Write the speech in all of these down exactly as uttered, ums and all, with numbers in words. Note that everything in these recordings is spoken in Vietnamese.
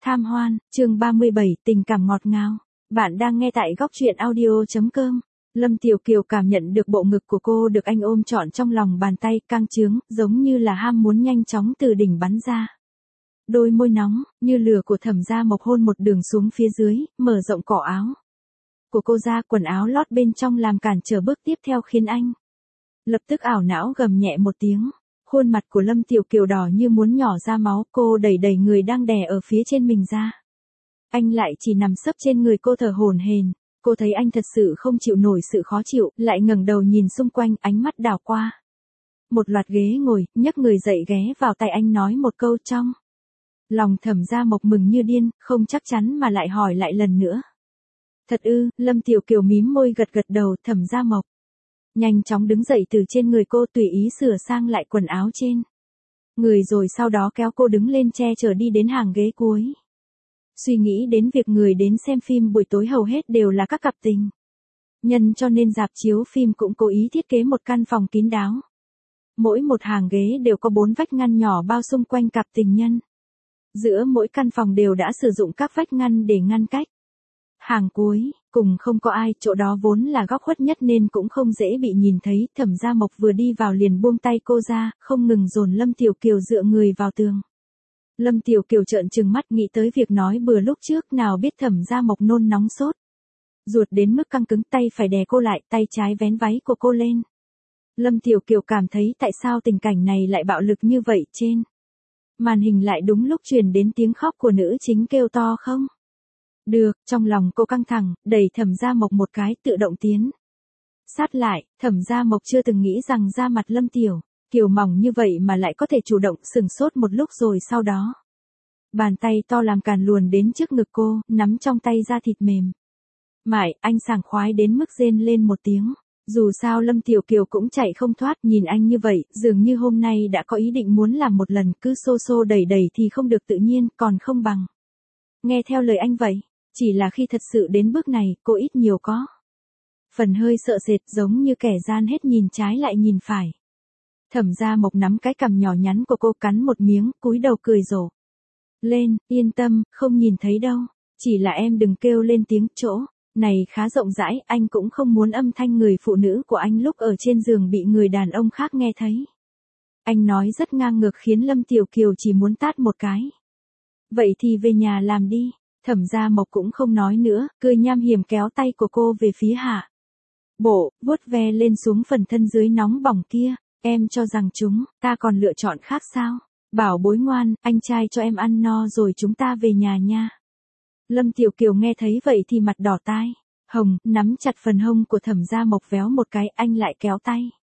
Tham hoan, chương ba mươi bảy, tình cảm ngọt ngào. Bạn đang nghe tại góc truyện audio.com. Lâm Tiểu Kiều cảm nhận được bộ ngực của cô được anh ôm trọn trong lòng bàn tay, căng trướng, giống như là ham muốn nhanh chóng từ đỉnh bắn ra. Đôi môi nóng, như lửa của Thẩm Gia Mộc hôn một đường xuống phía dưới, mở rộng cỏ áo của cô ra, quần áo lót bên trong làm cản trở bước tiếp theo khiến anh lập tức ảo não gầm nhẹ một tiếng. Khuôn mặt của Lâm Tiểu Kiều đỏ như muốn nhỏ ra máu, cô đẩy đẩy người đang đè ở phía trên mình ra. Anh lại chỉ nằm sấp trên người cô thở hổn hển. Cô thấy anh thật sự không chịu nổi sự khó chịu, lại ngẩng đầu nhìn xung quanh, ánh mắt đảo qua một loạt ghế ngồi, nhấc người dậy ghé vào tay anh nói một câu. Trong lòng Thẩm Gia Mộc mừng như điên, không chắc chắn mà lại hỏi lại lần nữa. Thật ư? Lâm Tiểu Kiều mím môi gật gật đầu. Thẩm Gia Mộc nhanh chóng đứng dậy từ trên người cô, tùy ý sửa sang lại quần áo trên người rồi sau đó kéo cô đứng lên che chở đi đến hàng ghế cuối. Suy nghĩ đến việc người đến xem phim buổi tối hầu hết đều là các cặp tình nhân, cho nên rạp chiếu phim cũng cố ý thiết kế một căn phòng kín đáo. Mỗi một hàng ghế đều có bốn vách ngăn nhỏ bao xung quanh cặp tình nhân. Giữa mỗi căn phòng đều đã sử dụng các vách ngăn để ngăn cách. Hàng cuối, cùng không có ai, chỗ đó vốn là góc khuất nhất nên cũng không dễ bị nhìn thấy. Thẩm Gia Mộc vừa đi vào liền buông tay cô ra, không ngừng dồn Lâm Tiểu Kiều dựa người vào tường. Lâm Tiểu Kiều trợn trừng mắt, nghĩ tới việc nói bừa lúc trước, nào biết Thẩm Gia Mộc nôn nóng sốt ruột đến mức căng cứng, tay phải đè cô lại, tay trái vén váy của cô lên. Lâm Tiểu Kiều cảm thấy tại sao tình cảnh này lại bạo lực như vậy. Trên màn hình lại đúng lúc truyền đến tiếng khóc của nữ chính kêu to không được. Trong lòng cô căng thẳng, đẩy Thẩm Gia Mộc một cái, tự động tiến sát lại. Thẩm Gia Mộc chưa từng nghĩ rằng da mặt Lâm Tiểu Kiều mỏng như vậy mà lại có thể chủ động, sừng sốt một lúc rồi sau đó bàn tay to làm càn luồn đến trước ngực cô, nắm trong tay da thịt mềm mại. Anh sảng khoái đến mức rên lên một tiếng. Dù sao Lâm Tiểu Kiều cũng chạy không thoát, nhìn anh như vậy, dường như hôm nay đã có ý định muốn làm một lần, cứ xô xô đẩy đẩy thì không được tự nhiên, còn không bằng nghe theo lời anh vậy. Chỉ là khi thật sự đến bước này, cô ít nhiều có phần hơi sợ sệt, giống như kẻ gian hết nhìn trái lại nhìn phải. Thẩm Gia Mộc nắm cái cằm nhỏ nhắn của cô, cắn một miếng, cúi đầu cười rộ lên. Yên tâm, không nhìn thấy đâu. Chỉ là em đừng kêu lên tiếng, chỗ này khá rộng rãi, anh cũng không muốn âm thanh người phụ nữ của anh lúc ở trên giường bị người đàn ông khác nghe thấy. Anh nói rất ngang ngược khiến Lâm Tiểu Kiều chỉ muốn tát một cái. Vậy thì về nhà làm đi. Thẩm Gia Mộc cũng không nói nữa, cười nham hiểm kéo tay của cô về phía hạ bộ, vuốt ve lên xuống phần thân dưới nóng bỏng kia. Em cho rằng chúng ta còn lựa chọn khác sao? Bảo bối ngoan, anh trai cho em ăn no rồi chúng ta về nhà nha. Lâm Tiểu Kiều nghe thấy vậy thì mặt đỏ tai hồng, nắm chặt phần hông của Thẩm Gia Mộc véo một cái, anh lại kéo tay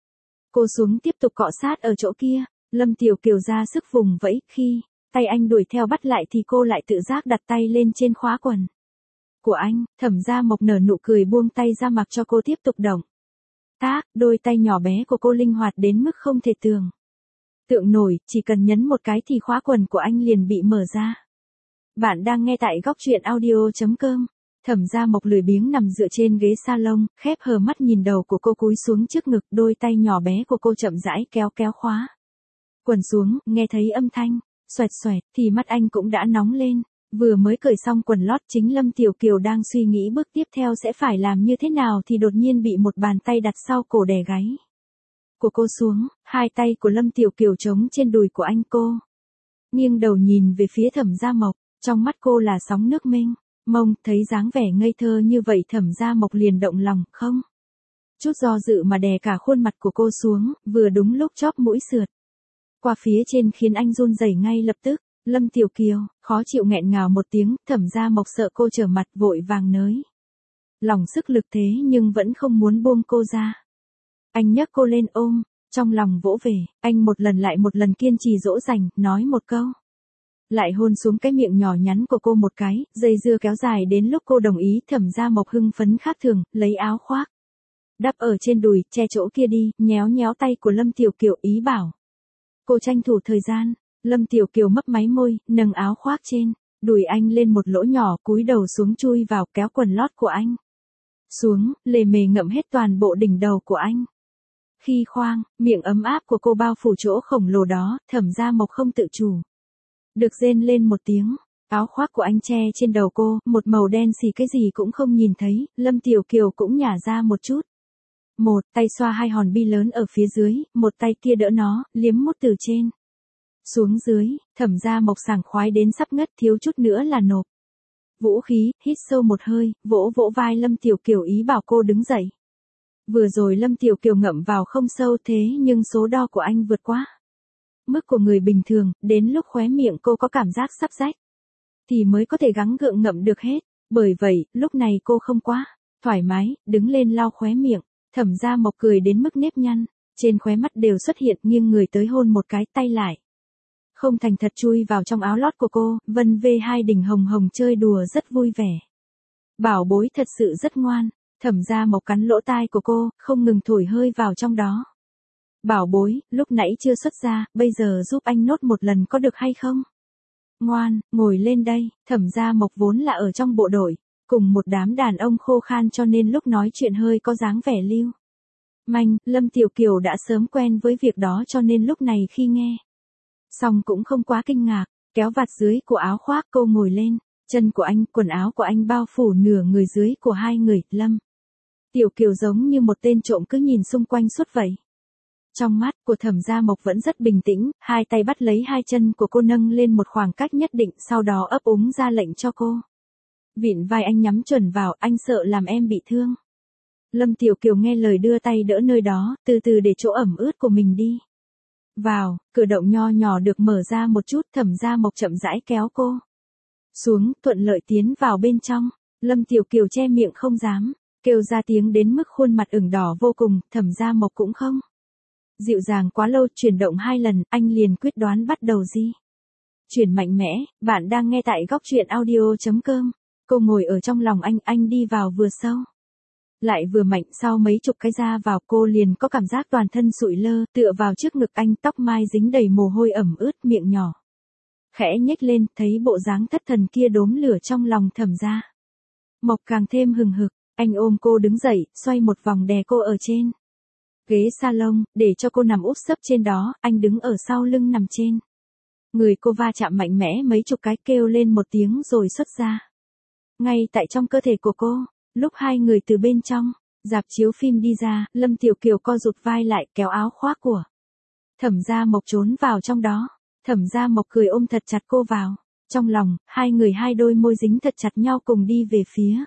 cô xuống tiếp tục cọ sát ở chỗ kia. Lâm Tiểu Kiều ra sức vùng vẫy, khi tay anh đuổi theo bắt lại thì cô lại tự giác đặt tay lên trên khóa quần của anh. Thẩm Gia Mộc nở nụ cười buông tay ra mặc cho cô tiếp tục động tác. Đôi tay nhỏ bé của cô linh hoạt đến mức không thể tưởng tượng nổi, chỉ cần nhấn một cái thì khóa quần của anh liền bị mở ra. Bạn đang nghe tại góc truyện audio.com. Thẩm Gia Mộc lười biếng nằm dựa trên ghế salon, khép hờ mắt nhìn đầu của cô cúi xuống trước ngực, đôi tay nhỏ bé của cô chậm rãi kéo kéo khóa quần xuống, nghe thấy âm thanh xoẹt xoẹt thì mắt anh cũng đã nóng lên. Vừa mới cởi xong quần lót, chính Lâm Tiểu Kiều đang suy nghĩ bước tiếp theo sẽ phải làm như thế nào thì đột nhiên bị một bàn tay đặt sau cổ đè gáy của cô xuống. Hai tay của Lâm Tiểu Kiều trống trên đùi của anh. Cô nghiêng đầu nhìn về phía Thẩm Gia Mộc, trong mắt cô là sóng nước mênh mông. Thấy dáng vẻ ngây thơ như vậy, Thẩm Gia Mộc liền động lòng, không chút do dự mà đè cả khuôn mặt của cô xuống, vừa đúng lúc chóp mũi sượt qua phía trên khiến anh run rẩy ngay lập tức. Lâm Tiểu Kiều khó chịu nghẹn ngào một tiếng. Thẩm Gia Mộc sợ cô trở mặt, vội vàng nới lòng sức lực thế nhưng vẫn không muốn buông cô ra. Anh nhấc cô lên ôm, trong lòng vỗ về. Anh một lần lại một lần kiên trì dỗ dành, nói một câu lại hôn xuống cái miệng nhỏ nhắn của cô một cái. Dây dưa kéo dài đến lúc cô đồng ý. Thẩm Gia Mộc hưng phấn khác thường, lấy áo khoác đắp ở trên đùi, che chỗ kia đi, nhéo nhéo tay của Lâm Tiểu Kiều, ý bảo cô tranh thủ thời gian. Lâm Tiểu Kiều mấp máy môi, nâng áo khoác trên đùi anh lên một lỗ nhỏ, cúi đầu xuống chui vào, kéo quần lót của anh xuống, lề mề ngậm hết toàn bộ đỉnh đầu của anh. Khi khoang, miệng ấm áp của cô bao phủ chỗ khổng lồ đó, Thẩm Gia Mộc không tự chủ được rên lên một tiếng. Áo khoác của anh che trên đầu cô, một màu đen xì cái gì cũng không nhìn thấy, Lâm Tiểu Kiều cũng nhả ra một chút. Một tay xoa hai hòn bi lớn ở phía dưới, một tay kia đỡ nó, liếm mút từ trên xuống dưới, Thẩm Gia Mộc sảng khoái đến sắp ngất, thiếu chút nữa là nộp vũ khí, hít sâu một hơi, vỗ vỗ vai Lâm Tiểu Kiều ý bảo cô đứng dậy. Vừa rồi Lâm Tiểu Kiều ngậm vào không sâu thế nhưng số đo của anh vượt quá mức của người bình thường, đến lúc khóe miệng cô có cảm giác sắp rách thì mới có thể gắng gượng ngậm được hết, bởi vậy, lúc này cô không quá thoải mái, đứng lên lau khóe miệng, Thẩm Gia Mộc cười đến mức nếp nhăn trên khóe mắt đều xuất hiện, nghiêng người tới hôn một cái, tay lại không thành thật chui vào trong áo lót của cô, vân vê hai đỉnh hồng hồng chơi đùa rất vui vẻ. Bảo bối thật sự rất ngoan, Thẩm Gia Mộc cắn lỗ tai của cô, không ngừng thổi hơi vào trong đó. Bảo bối, lúc nãy chưa xuất ra, bây giờ giúp anh nốt một lần có được hay không? Ngoan, ngồi lên đây, Thẩm Gia Mộc vốn là ở trong bộ đội, cùng một đám đàn ông khô khan cho nên lúc nói chuyện hơi có dáng vẻ lưu manh, Lâm Tiểu Kiều đã sớm quen với việc đó cho nên lúc này khi nghe xong cũng không quá kinh ngạc, kéo vạt dưới của áo khoác cô ngồi lên, chân của anh, quần áo của anh bao phủ nửa người dưới của hai người, Lâm Tiểu Kiều giống như một tên trộm cứ nhìn xung quanh suốt vậy. Trong mắt của Thẩm Gia Mộc vẫn rất bình tĩnh, hai tay bắt lấy hai chân của cô nâng lên một khoảng cách nhất định, sau đó ấp úng ra lệnh cho cô. Vịn vai anh nhắm chuẩn vào, anh sợ làm em bị thương. Lâm Tiểu Kiều nghe lời đưa tay đỡ nơi đó, từ từ để chỗ ẩm ướt của mình đi vào, cửa động nho nhỏ được mở ra một chút, Thẩm Gia Mộc chậm rãi kéo cô xuống, thuận lợi tiến vào bên trong. Lâm Tiểu Kiều che miệng không dám kêu ra tiếng đến mức khuôn mặt ửng đỏ vô cùng, Thẩm Gia Mộc cũng không dịu dàng quá lâu, chuyển động hai lần, anh liền quyết đoán bắt đầu di chuyển mạnh mẽ. Bạn đang nghe tại góc truyện audio chấm com. Cô ngồi ở trong lòng anh, anh đi vào vừa sâu lại vừa mạnh, sau mấy chục cái ra vào cô liền có cảm giác toàn thân sụi lơ, tựa vào trước ngực anh, tóc mai dính đầy mồ hôi ẩm ướt, miệng nhỏ khẽ nhếch lên, thấy bộ dáng thất thần kia đốm lửa trong lòng Thẩm Gia Mộc càng thêm hừng hực, anh ôm cô đứng dậy, xoay một vòng đè cô ở trên ghế salon, để cho cô nằm úp sấp trên đó, anh đứng ở sau lưng nằm trên người cô, va chạm mạnh mẽ mấy chục cái, kêu lên một tiếng rồi xuất ra ngay tại trong cơ thể của cô. Lúc hai người từ bên trong rạp chiếu phim đi ra, Lâm Tiểu Kiều co rụt vai lại, kéo áo khoác của Thẩm Gia Mộc trốn vào trong đó. Thẩm Gia Mộc cười ôm thật chặt cô vào trong lòng, hai người hai đôi môi dính thật chặt nhau cùng đi về phía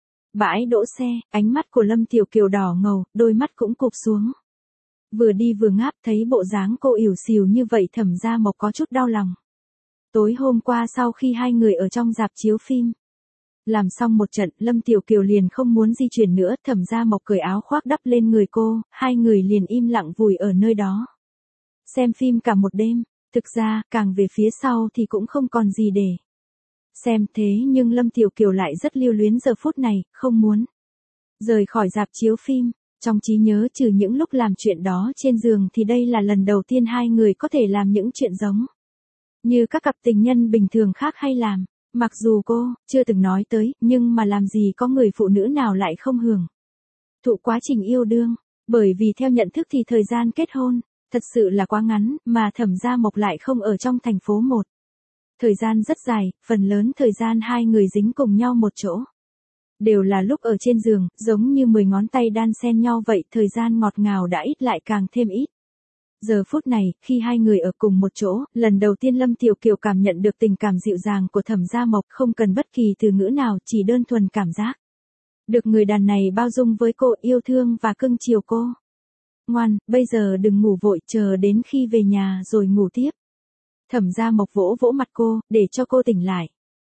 bãi đỗ xe. Ánh mắt của Lâm Tiểu Kiều đỏ ngầu, đôi mắt cũng cụp xuống. Vừa đi vừa ngáp, thấy bộ dáng cô ỉu xìu như vậy, Thẩm Gia Mộc có chút đau lòng. Tối hôm qua sau khi hai người ở trong rạp chiếu phim làm xong một trận, Lâm Tiểu Kiều liền không muốn di chuyển nữa, Thẩm Gia Mộc cởi áo khoác đắp lên người cô, hai người liền im lặng vùi ở nơi đó xem phim cả một đêm. Thực ra, càng về phía sau thì cũng không còn gì để xem, thế nhưng Lâm Tiểu Kiều lại rất lưu luyến giờ phút này, không muốn rời khỏi rạp chiếu phim. Trong trí nhớ trừ những lúc làm chuyện đó trên giường thì đây là lần đầu tiên hai người có thể làm những chuyện giống như các cặp tình nhân bình thường khác hay làm. Mặc dù cô chưa từng nói tới, nhưng mà làm gì có người phụ nữ nào lại không hưởng thụ quá trình yêu đương, bởi vì theo nhận thức thì thời gian kết hôn thật sự là quá ngắn, mà Thẩm Gia Mộc lại không ở trong thành phố một thời gian rất dài, phần lớn thời gian hai người dính cùng nhau một chỗ đều là lúc ở trên giường, giống như mười ngón tay đan xen nhau vậy, thời gian ngọt ngào đã ít lại càng thêm ít. Giờ phút này, khi hai người ở cùng một chỗ, lần đầu tiên Lâm Tiểu Kiều cảm nhận được tình cảm dịu dàng của Thẩm Gia Mộc, không cần bất kỳ từ ngữ nào, chỉ đơn thuần cảm giác được người đàn này bao dung với cô, yêu thương và cưng chiều cô. Ngoan, bây giờ đừng ngủ vội, chờ đến khi về nhà rồi ngủ tiếp. Thẩm Gia Mộc vỗ vỗ mặt cô, để cho cô tỉnh lại.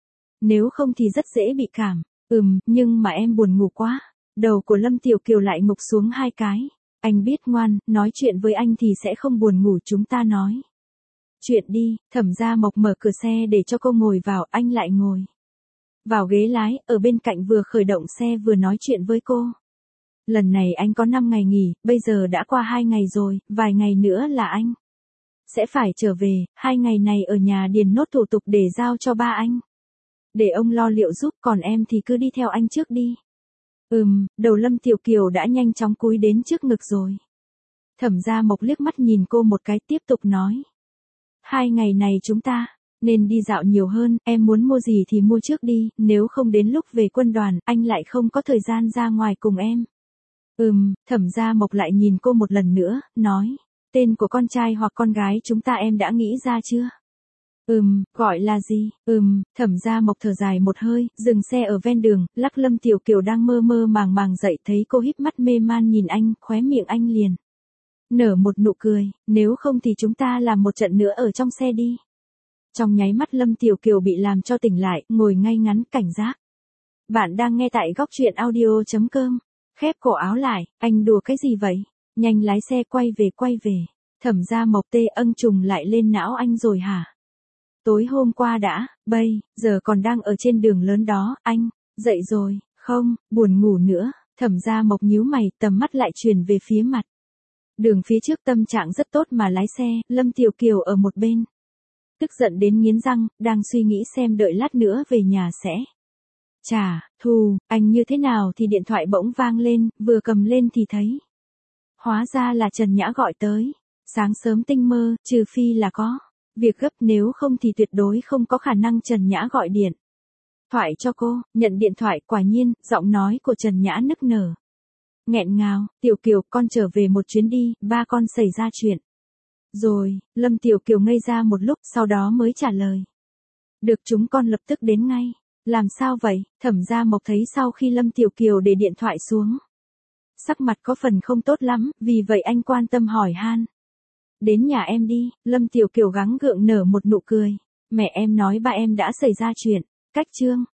Nếu không thì rất dễ bị cảm. Ừm, nhưng mà em buồn ngủ quá. Đầu của Lâm Tiểu Kiều lại ngục xuống hai cái. Anh biết ngoan, nói chuyện với anh thì sẽ không buồn ngủ, chúng ta nói chuyện đi. Thẩm Gia Mộc mở cửa xe để cho cô ngồi vào, anh lại ngồi vào ghế lái, ở bên cạnh vừa khởi động xe vừa nói chuyện với cô. Lần này anh có năm ngày nghỉ, bây giờ đã qua hai ngày rồi, vài ngày nữa là anh sẽ phải trở về, hai ngày này ở nhà điền nốt thủ tục để giao cho ba anh. Để ông lo liệu giúp, còn em thì cứ đi theo anh trước đi. Ừm, đầu Lâm Tiểu Kiều đã nhanh chóng cúi đến trước ngực rồi. Thẩm Gia Mộc liếc mắt nhìn cô một cái, tiếp tục nói. Hai ngày này chúng ta Nên đi dạo nhiều hơn, em muốn mua gì thì mua trước đi, nếu không đến lúc về quân đoàn, anh lại không có thời gian ra ngoài cùng em. Ừm, Thẩm Gia Mộc lại nhìn cô một lần nữa, nói, tên của con trai hoặc con gái chúng ta em đã nghĩ ra chưa? Ừm, gọi là gì? Ừm, Thẩm Gia Mộc thở dài một hơi, dừng xe ở ven đường, lắc Lâm Tiểu Kiều đang mơ mơ màng màng dậy thấy cô híp mắt mê man nhìn anh, khóe miệng anh liền nở một nụ cười, nếu không thì chúng ta làm một trận nữa ở trong xe đi. Trong nháy mắt Lâm Tiểu Kiều bị làm cho tỉnh lại, ngồi ngay ngắn cảnh giác. Bạn đang nghe tại góc truyện audio.com. Khép cổ áo lại, anh đùa cái gì vậy? Nhanh lái xe quay về quay về. Thẩm Gia Mộc tê âng trùng lại lên não anh rồi hả? Tối hôm qua đã, bây, giờ còn đang ở trên đường lớn đó, anh, dậy rồi, không, buồn ngủ nữa. Thẩm Gia Mộc nhíu mày, tầm mắt lại chuyển về phía mặt. Đường phía trước tâm trạng rất tốt mà lái xe, Lâm Tiểu Kiều ở một bên. Tức giận đến nghiến răng, đang suy nghĩ xem đợi lát nữa về nhà sẽ. Chà, thù, anh như thế nào thì điện thoại bỗng vang lên, vừa cầm lên thì thấy. Hóa ra là Trần Nhã gọi tới. Sáng sớm tinh mơ, trừ phi là có việc gấp, nếu không thì tuyệt đối không có khả năng Trần Nhã gọi điện thoại cho cô. Nhận điện thoại, quả nhiên, giọng nói của Trần Nhã nức nở. Nghẹn ngào, Tiểu Kiều, con trở về một chuyến đi, ba con xảy ra chuyện. Rồi, Lâm Tiểu Kiều ngây ra một lúc, sau đó mới trả lời. Được, chúng con lập tức đến ngay. Làm sao vậy? Thẩm Gia Mộc thấy sau khi Lâm Tiểu Kiều để điện thoại xuống, sắc mặt có phần không tốt lắm, vì vậy anh quan tâm hỏi han. Đến nhà em đi, Lâm Tiểu Kiều gắng gượng nở một nụ cười. Mẹ em nói ba em đã xảy ra chuyện. Cách chương